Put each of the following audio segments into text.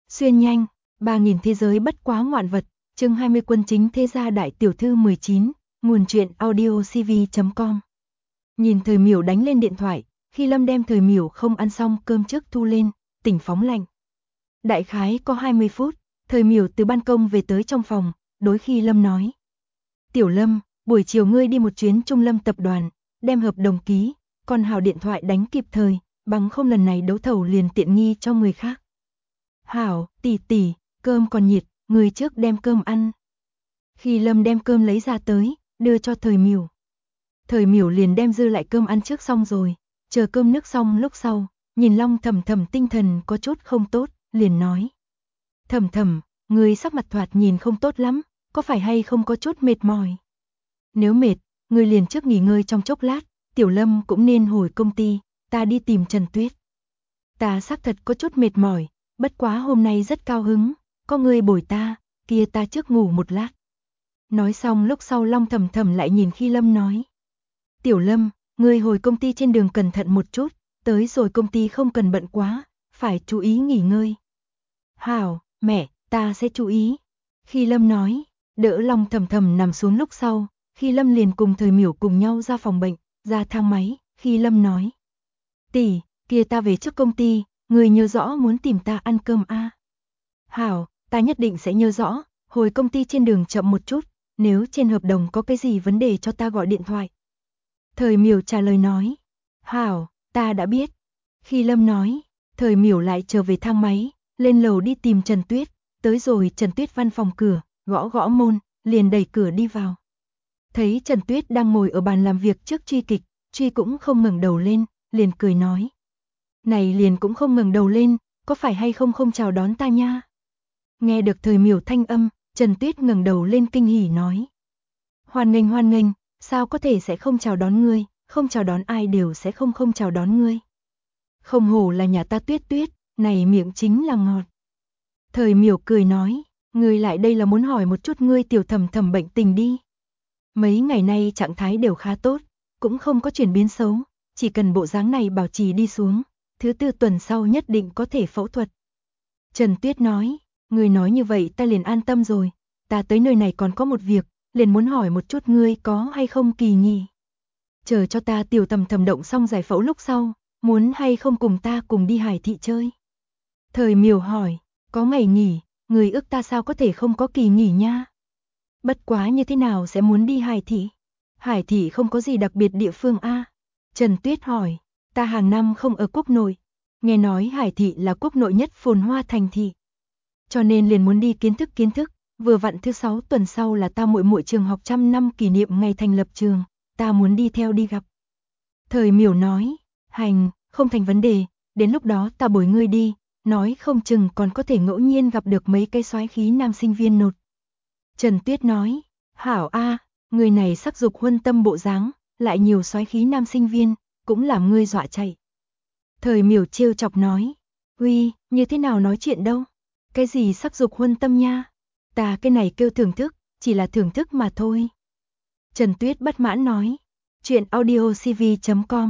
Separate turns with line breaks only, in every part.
Xuyên nhanh, 3000 thế giới bất quá ngoạn vật, chương 20 quân chính thế gia đại tiểu thư 19, nguồn truyện audiocv.com. Nhìn Thời Miểu đánh lên điện thoại, khi Lâm đem Thời Miểu không ăn xong cơm trước thu lên, tỉnh phóng lạnh. Đại khái có 20 phút, Thời Miểu từ ban công về tới trong phòng, đối khi Lâm nói. Tiểu Lâm, buổi chiều ngươi đi một chuyến Trung Lâm tập đoàn, đem hợp đồng ký, còn hào điện thoại đánh kịp thời, bằng không lần này đấu thầu liền tiện nghi cho người khác. Hảo, tỷ, cơm còn nhiệt, người trước đem cơm ăn. Khi Lâm đem cơm lấy ra tới, đưa cho Thời Miểu. Thời Miểu liền đem dư lại cơm ăn trước xong rồi, chờ cơm nước xong lúc sau, nhìn Long Thầm Thầm tinh thần có chút không tốt, liền nói. Thầm Thầm, người sắc mặt thoạt nhìn không tốt lắm, có phải hay không có chút mệt mỏi? Nếu mệt, người liền trước nghỉ ngơi trong chốc lát, Tiểu Lâm cũng nên hồi công ty, ta đi tìm Trần Tuyết. Ta xác thật có chút mệt mỏi, bất quá hôm nay rất cao hứng, có người bồi ta, kia ta trước ngủ một lát. Nói xong lúc sau Long Thầm Thầm lại nhìn khi Lâm nói. Tiểu Lâm, ngươi hồi công ty trên đường cẩn thận một chút, tới rồi công ty không cần bận quá, phải chú ý nghỉ ngơi. Hảo, mẹ, ta sẽ chú ý. Khi Lâm nói, đỡ Long Thầm Thầm nằm xuống lúc sau, khi Lâm liền cùng Thời Miểu cùng nhau ra phòng bệnh, ra thang máy, khi Lâm nói. Tỷ, kia ta về trước công ty, người nhớ rõ muốn tìm ta ăn cơm a. Hảo, ta nhất định sẽ nhớ rõ, hồi công ty trên đường chậm một chút, nếu trên hợp đồng có cái gì vấn đề cho ta gọi điện thoại. Thời Miểu trả lời nói. Hảo, ta đã biết. Khi Lâm nói, Thời Miểu lại trở về thang máy, lên lầu đi tìm Trần Tuyết, tới rồi Trần Tuyết văn phòng cửa, gõ gõ môn, liền đẩy cửa đi vào. Thấy Trần Tuyết đang ngồi ở bàn làm việc trước Truy kịch, Truy cũng không ngẩng đầu lên, liền cười nói. Này liền cũng không ngẩng đầu lên, có phải hay không không chào đón ta nha? Nghe được Thời Miểu thanh âm, Trần Tuyết ngẩng đầu lên kinh hỉ nói. Hoan nghênh, sao có thể sẽ không chào đón ngươi, không chào đón ai đều sẽ không chào đón ngươi. Không hổ là nhà ta Tuyết Tuyết, này miệng chính là ngọt. Thời Miểu cười nói, ngươi lại đây là muốn hỏi một chút ngươi Tiểu Thầm Thầm bệnh tình đi. Mấy ngày nay trạng thái đều khá tốt, cũng không có chuyển biến xấu, chỉ cần bộ dáng này bảo trì đi xuống, thứ 4 tuần sau nhất định có thể phẫu thuật. Trần Tuyết nói, ngươi nói như vậy ta liền an tâm rồi, ta tới nơi này còn có một việc, liền muốn hỏi một chút ngươi có hay không kỳ nghỉ. Chờ cho ta Tiểu Thầm Thầm động xong giải phẫu lúc sau, muốn hay không cùng ta cùng đi Hải Thị chơi. Thời Miểu hỏi, có ngày nghỉ, người ước ta sao có thể không có kỳ nghỉ nha. Bất quá như thế nào sẽ muốn đi Hải Thị? Hải Thị không có gì đặc biệt địa phương a. Trần Tuyết hỏi, ta hàng năm không ở quốc nội, nghe nói Hải Thị là quốc nội nhất phồn hoa thành thị. Cho nên liền muốn đi kiến thức, vừa vặn thứ 6 tuần sau là ta muội muội trường học 100 năm kỷ niệm ngày thành lập trường, ta muốn đi theo đi gặp. Thời Miểu nói, hành, không thành vấn đề, đến lúc đó ta bồi ngươi đi, nói không chừng còn có thể ngẫu nhiên gặp được mấy cái soái khí nam sinh viên nột. Trần Tuyết nói, hảo a, người này sắc dục huân tâm bộ dáng, lại nhiều soái khí nam sinh viên, cũng làm ngươi dọa chạy. Thời Miểu trêu chọc nói, uy, như thế nào nói chuyện đâu, cái gì sắc dục huân tâm nha, ta cái này kêu thưởng thức, chỉ là thưởng thức mà thôi. Trần Tuyết bất mãn nói, chuyện audiocv.com,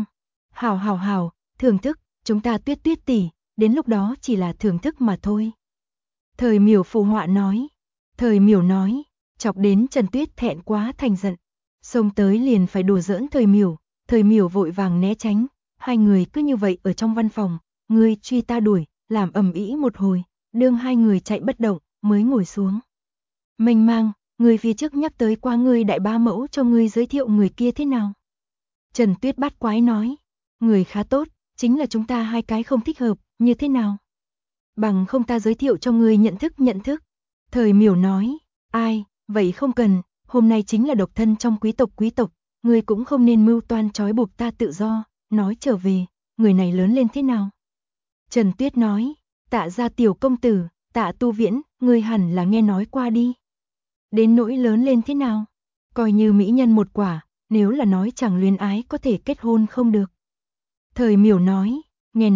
hảo, thưởng thức, chúng ta Tuyết Tuyết tỷ, đến lúc đó chỉ là thưởng thức mà thôi. Thời Miểu phụ họa nói, Thời Miểu nói, chọc đến Trần Tuyết thẹn quá thành giận, xông tới liền phải đùa giỡn Thời Miểu vội vàng né tránh, hai người cứ như vậy ở trong văn phòng, ngươi truy ta đuổi, làm ầm ĩ một hồi, đương hai người chạy bất động, mới ngồi xuống. Mênh mang, người phía trước nhắc tới qua ngươi đại bá mẫu cho ngươi giới thiệu người kia thế nào? Trần Tuyết bắt quái nói, người khá tốt, chính là chúng ta hai cái không thích hợp, như thế nào? Bằng không ta giới thiệu cho ngươi nhận thức. Thời Miểu nói, ai, vậy không cần, hôm nay chính là độc thân trong quý tộc, ngươi cũng không nên mưu toan trói buộc ta tự do, nói trở về, người này lớn lên thế nào? Trần Tuyết nói, Tạ gia tiểu công tử, Tạ Tu Viễn, ngươi hẳn là nghe nói qua đi. Đến nỗi lớn lên thế nào? Coi như mỹ nhân một quả, nếu là nói chẳng luyến ái có thể kết hôn không được. Thời Miểu nói, nghe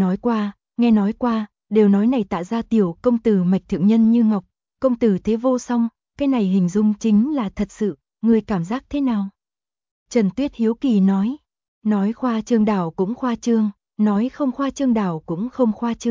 nói qua, đều nói này Tạ gia tiểu công tử mạch thượng nhân như ngọc, công tử thế vô song, cái này hình dung chính là thật sự, ngươi cảm giác thế nào? Trần Tuyết hiếu kỳ nói khoa trương đảo cũng khoa trương, nói không khoa trương đảo cũng không khoa trương,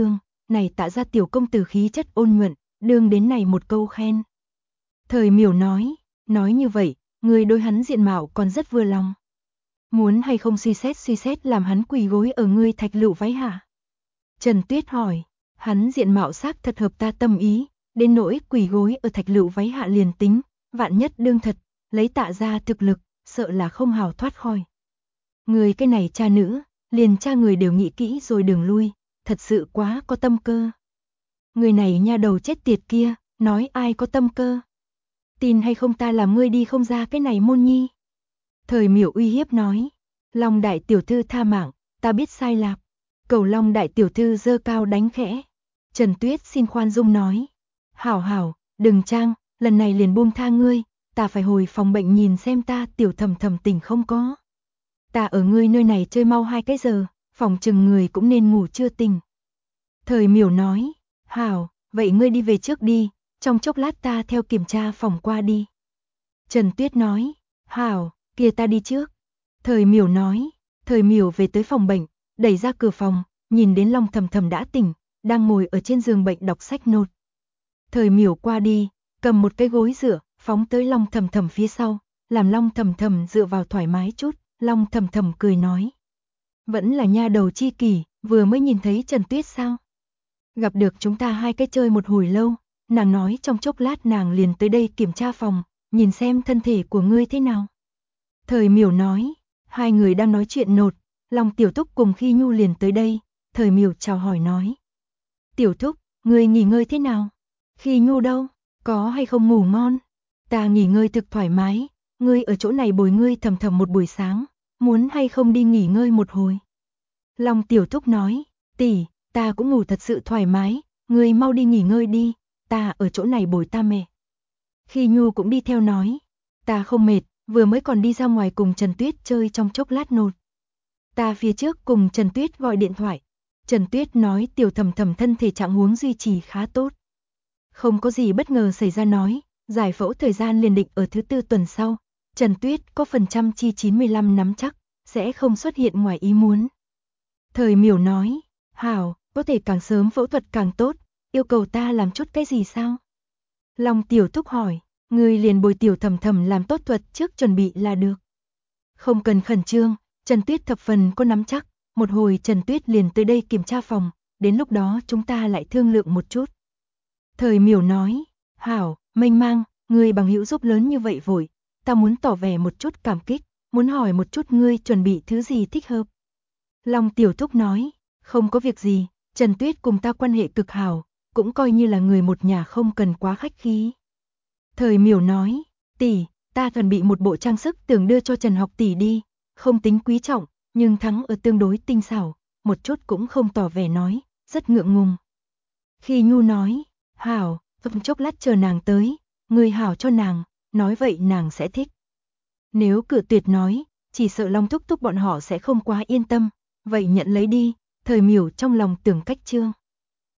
này Tạ gia tiểu công tử khí chất ôn nhuận, đương đến này một câu khen. Thời Miểu nói như vậy, người đối hắn diện mạo còn rất vừa lòng. Muốn hay không suy xét làm hắn quỳ gối ở ngươi thạch lựu váy hạ? Trần Tuyết hỏi, hắn diện mạo xác thật hợp ta tâm ý, đến nỗi quỳ gối ở thạch lựu váy hạ liền tính, vạn nhất đương thật, lấy Tạ gia thực lực, sợ là không hào thoát khỏi. Người cái này cha nữ, liền cha người đều nghĩ kỹ rồi đường lui, thật sự quá có tâm cơ. Người này nha đầu chết tiệt kia, nói ai có tâm cơ. Tin hay không ta làm ngươi đi không ra cái này môn nhi. Thời Miểu uy hiếp nói, Long đại tiểu thư tha mạng, ta biết sai lạc. Cầu Long đại tiểu thư giơ cao đánh khẽ. Trần Tuyết xin khoan dung nói, hảo, đừng trang, lần này liền buông tha ngươi, ta phải hồi phòng bệnh nhìn xem ta tiểu thầm tỉnh không có. Ta ở ngươi nơi này chơi mau 2 cái giờ, phòng chừng người cũng nên ngủ chưa tỉnh. Thời Miểu nói, hảo, vậy ngươi đi về trước đi, trong chốc lát ta theo kiểm tra phòng qua đi. Trần Tuyết nói, hảo, kia ta đi trước. Thời Miểu nói, Thời Miểu về tới phòng bệnh, đẩy ra cửa phòng, nhìn đến Long Thầm đã tỉnh, đang ngồi ở trên giường bệnh đọc sách nốt. Thời Miểu qua đi, cầm một cái gối dựa, phóng tới Long Thầm phía sau, làm Long Thầm dựa vào thoải mái chút. Long Thầm cười nói, vẫn là nha đầu chi kỷ, vừa mới nhìn thấy Trần Tuyết sao? Gặp được chúng ta 2 cái chơi một hồi lâu, nàng nói trong chốc lát nàng liền tới đây kiểm tra phòng, nhìn xem thân thể của ngươi thế nào. Thời Miểu nói, 2 người đang nói chuyện nột, Long Tiểu Thúc cùng Khi Nhu liền tới đây, Thời Miểu chào hỏi nói. Tiểu Thúc, ngươi nghỉ ngơi thế nào? Khi Nhu đâu? Có hay không ngủ ngon? Ta nghỉ ngơi thực thoải mái, ngươi ở chỗ này bồi ngươi Thầm một buổi sáng, muốn hay không đi nghỉ ngơi một hồi? Long Tiểu Thúc nói, tỷ, ta cũng ngủ thật sự thoải mái, ngươi mau đi nghỉ ngơi đi, ta ở chỗ này bồi ta mẹ. Khi Nhu cũng đi theo nói, ta không mệt, vừa mới còn đi ra ngoài cùng Trần Tuyết chơi trong chốc lát nột. Ta phía trước cùng Trần Tuyết gọi điện thoại, Trần Tuyết nói tiểu Thầm thân thể trạng huống duy trì khá tốt. Không có gì bất ngờ xảy ra nói, giải phẫu thời gian liền định ở thứ 4 tuần sau, Trần Tuyết có phần trăm chi 95 nắm chắc, sẽ không xuất hiện ngoài ý muốn. Thời Miểu nói, hảo, có thể càng sớm phẫu thuật càng tốt, yêu cầu ta làm chút cái gì sao? Long Tiểu Thúc hỏi, ngươi liền bồi tiểu Thầm làm tốt thuật trước chuẩn bị là được. Không cần khẩn trương, Trần Tuyết thập phần có nắm chắc, một hồi Trần Tuyết liền tới đây kiểm tra phòng, đến lúc đó chúng ta lại thương lượng một chút. Thời Miểu nói, hảo, mênh mang, ngươi bằng hữu giúp lớn như vậy vội, ta muốn tỏ vẻ một chút cảm kích, muốn hỏi một chút ngươi chuẩn bị thứ gì thích hợp. Long Tiểu Thúc nói, không có việc gì, Trần Tuyết cùng ta quan hệ cực hảo, cũng coi như là người một nhà không cần quá khách khí. Thời Miểu nói, tỷ, ta chuẩn bị một bộ trang sức tưởng đưa cho Trần học tỷ đi, không tính quý trọng, nhưng thắng ở tương đối tinh xảo, một chút cũng không tỏ vẻ nói, rất ngượng ngùng. Khi Nhu nói, hảo, trong chốc lát chờ nàng tới, ngươi hảo cho nàng, nói vậy nàng sẽ thích. Nếu cự tuyệt nói, chỉ sợ Long Thúc Thúc bọn họ sẽ không quá yên tâm, vậy nhận lấy đi, Thời Miểu trong lòng tưởng cách trương.